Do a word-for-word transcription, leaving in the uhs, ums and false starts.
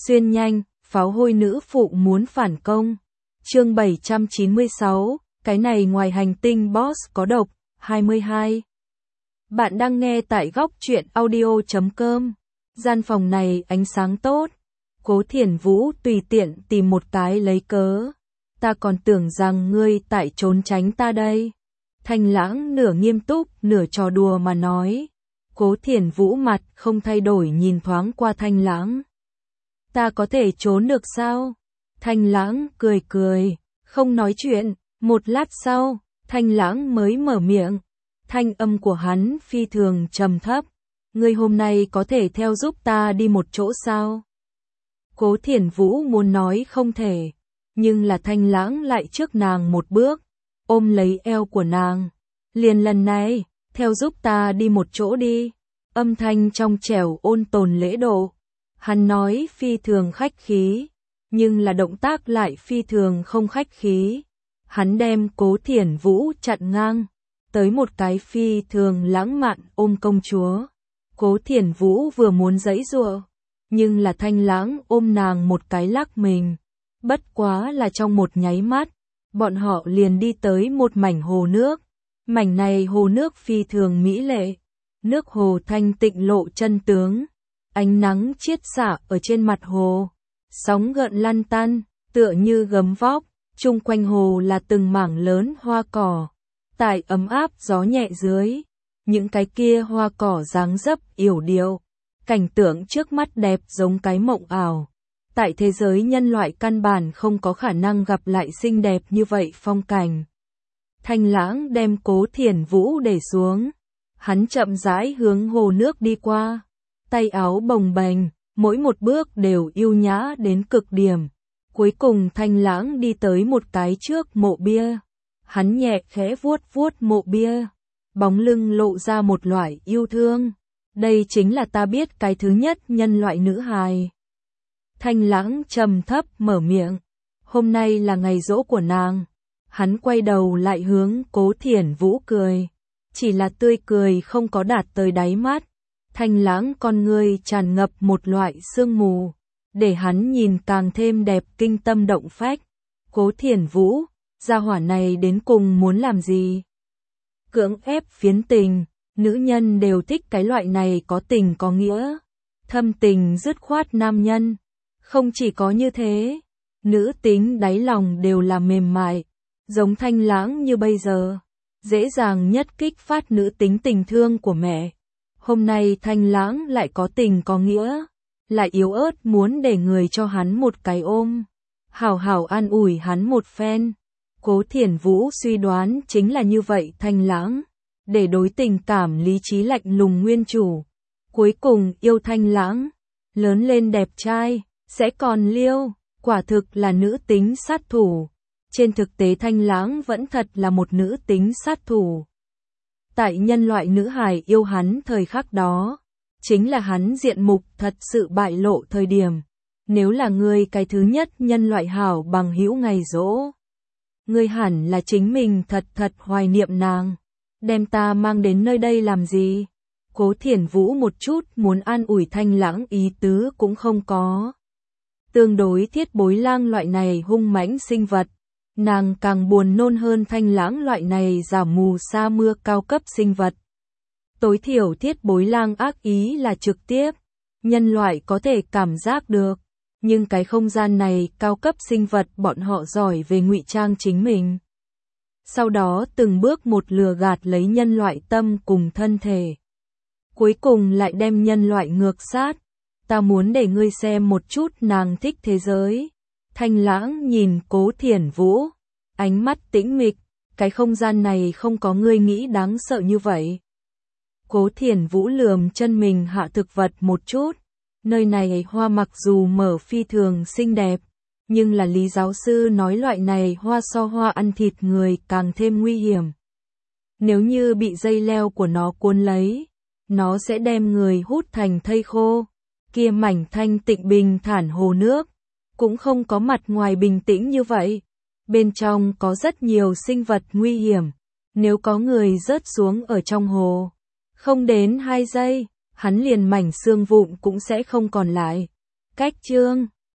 Xuyên nhanh, pháo hôi nữ phụ muốn phản công. Chương bảy trăm chín mươi sáu, cái này ngoài hành tinh boss có độc, hai mươi hai. Bạn đang nghe tại góc truyện audio chấm com. Gian phòng này ánh sáng tốt. Cố Thiển Vũ tùy tiện tìm một cái lấy cớ. Ta còn tưởng rằng ngươi tại trốn tránh ta đây. Thanh Lãng nửa nghiêm túc, nửa trò đùa mà nói. Cố Thiển Vũ mặt không thay đổi nhìn thoáng qua Thanh Lãng. Ta có thể trốn được sao? Thanh Lãng cười cười, không nói chuyện. Một lát sau, Thanh Lãng mới mở miệng. Thanh âm của hắn phi thường trầm thấp. Ngươi hôm nay có thể theo giúp ta đi một chỗ sao? Cố Thiển Vũ muốn nói không thể, nhưng là Thanh Lãng lại trước nàng một bước, ôm lấy eo của nàng. Liền lần này, theo giúp ta đi một chỗ đi. Âm thanh trong trẻo ôn tồn lễ độ. Hắn nói phi thường khách khí, nhưng là động tác lại phi thường không khách khí. Hắn đem Cố Thiển Vũ chặn ngang, tới một cái phi thường lãng mạn ôm công chúa. Cố Thiển Vũ vừa muốn giãy giụa, nhưng là Thanh Lãng ôm nàng một cái lắc mình. Bất quá là trong một nháy mắt, bọn họ liền đi tới một mảnh hồ nước. Mảnh này hồ nước phi thường mỹ lệ, nước hồ thanh tịnh lộ chân tướng. Ánh nắng chiết xạ ở trên mặt hồ, sóng gợn lăn tăn, tựa như gấm vóc. Chung quanh hồ là từng mảng lớn hoa cỏ. Tại ấm áp gió nhẹ dưới, những cái kia hoa cỏ dáng dấp yểu điệu. Cảnh tượng trước mắt đẹp giống cái mộng ảo. Tại thế giới nhân loại căn bản không có khả năng gặp lại xinh đẹp như vậy phong cảnh. Thanh Lãng đem Cố Thiển Vũ để xuống. Hắn chậm rãi hướng hồ nước đi qua. Tay áo bồng bềnh, mỗi một bước đều yêu nhã đến cực điểm. Cuối cùng Thanh Lãng đi tới một cái trước mộ bia. Hắn nhẹ khẽ vuốt vuốt mộ bia. Bóng lưng lộ ra một loại yêu thương. Đây chính là ta biết cái thứ nhất nhân loại nữ hài. Thanh Lãng trầm thấp mở miệng. Hôm nay là ngày giỗ của nàng. Hắn quay đầu lại hướng Cố Thiển Vũ cười. Chỉ là tươi cười không có đạt tới đáy mắt. Thanh Lãng con ngươi tràn ngập một loại sương mù, để hắn nhìn càng thêm đẹp kinh tâm động phách. Cố Thiển Vũ, gia hỏa này đến cùng muốn làm gì? Cưỡng ép phiến tình, nữ nhân đều thích cái loại này có tình có nghĩa, thâm tình dứt khoát nam nhân. Không chỉ có như thế, nữ tính đáy lòng đều là mềm mại, giống Thanh Lãng như bây giờ, dễ dàng nhất kích phát nữ tính tình thương của mẹ. Hôm nay Thanh Lãng lại có tình có nghĩa, lại yếu ớt muốn để người cho hắn một cái ôm, hảo hảo an ủi hắn một phen. Cố Thiển Vũ suy đoán chính là như vậy. Thanh Lãng, để đối tình cảm lý trí lạnh lùng nguyên chủ, cuối cùng yêu Thanh Lãng, lớn lên đẹp trai, sẽ còn liêu, quả thực là nữ tính sát thủ. Trên thực tế Thanh Lãng vẫn thật là một nữ tính sát thủ. Tại nhân loại nữ hài yêu hắn thời khắc đó, chính là hắn diện mục thật sự bại lộ thời điểm. Nếu là ngươi cái thứ nhất nhân loại hảo bằng hữu ngày giỗ, ngươi hẳn là chính mình thật thật hoài niệm nàng. Đem ta mang đến nơi đây làm gì? Cố Thiển Vũ một chút muốn an ủi Thanh Lãng ý tứ cũng không có. Tương đối Thiết Bối Lang loại này hung mãnh sinh vật, nàng càng buồn nôn hơn Thanh Lãng loại này giả mù sa mưa cao cấp sinh vật. Tối thiểu Thiết Bối Lang ác ý là trực tiếp, nhân loại có thể cảm giác được, nhưng cái không gian này cao cấp sinh vật bọn họ giỏi về ngụy trang chính mình. Sau đó từng bước một lừa gạt lấy nhân loại tâm cùng thân thể. Cuối cùng lại đem nhân loại ngược sát. Ta muốn để ngươi xem một chút nàng thích thế giới. Thanh Lãng nhìn Cố Thiển Vũ, ánh mắt tĩnh mịch, cái không gian này không có ngươi nghĩ đáng sợ như vậy. Cố Thiển Vũ lườm chân mình hạ thực vật một chút, nơi này hoa mặc dù mở phi thường xinh đẹp, nhưng là Lý giáo sư nói loại này hoa so hoa ăn thịt người càng thêm nguy hiểm. Nếu như bị dây leo của nó cuốn lấy, nó sẽ đem người hút thành thây khô. Kia mảnh thanh tịnh bình thản hồ nước, cũng không có mặt ngoài bình tĩnh như vậy. Bên trong có rất nhiều sinh vật nguy hiểm. Nếu có người rớt xuống ở trong hồ, không đến hai giây, hắn liền mảnh xương vụn cũng sẽ không còn lại. Cách chương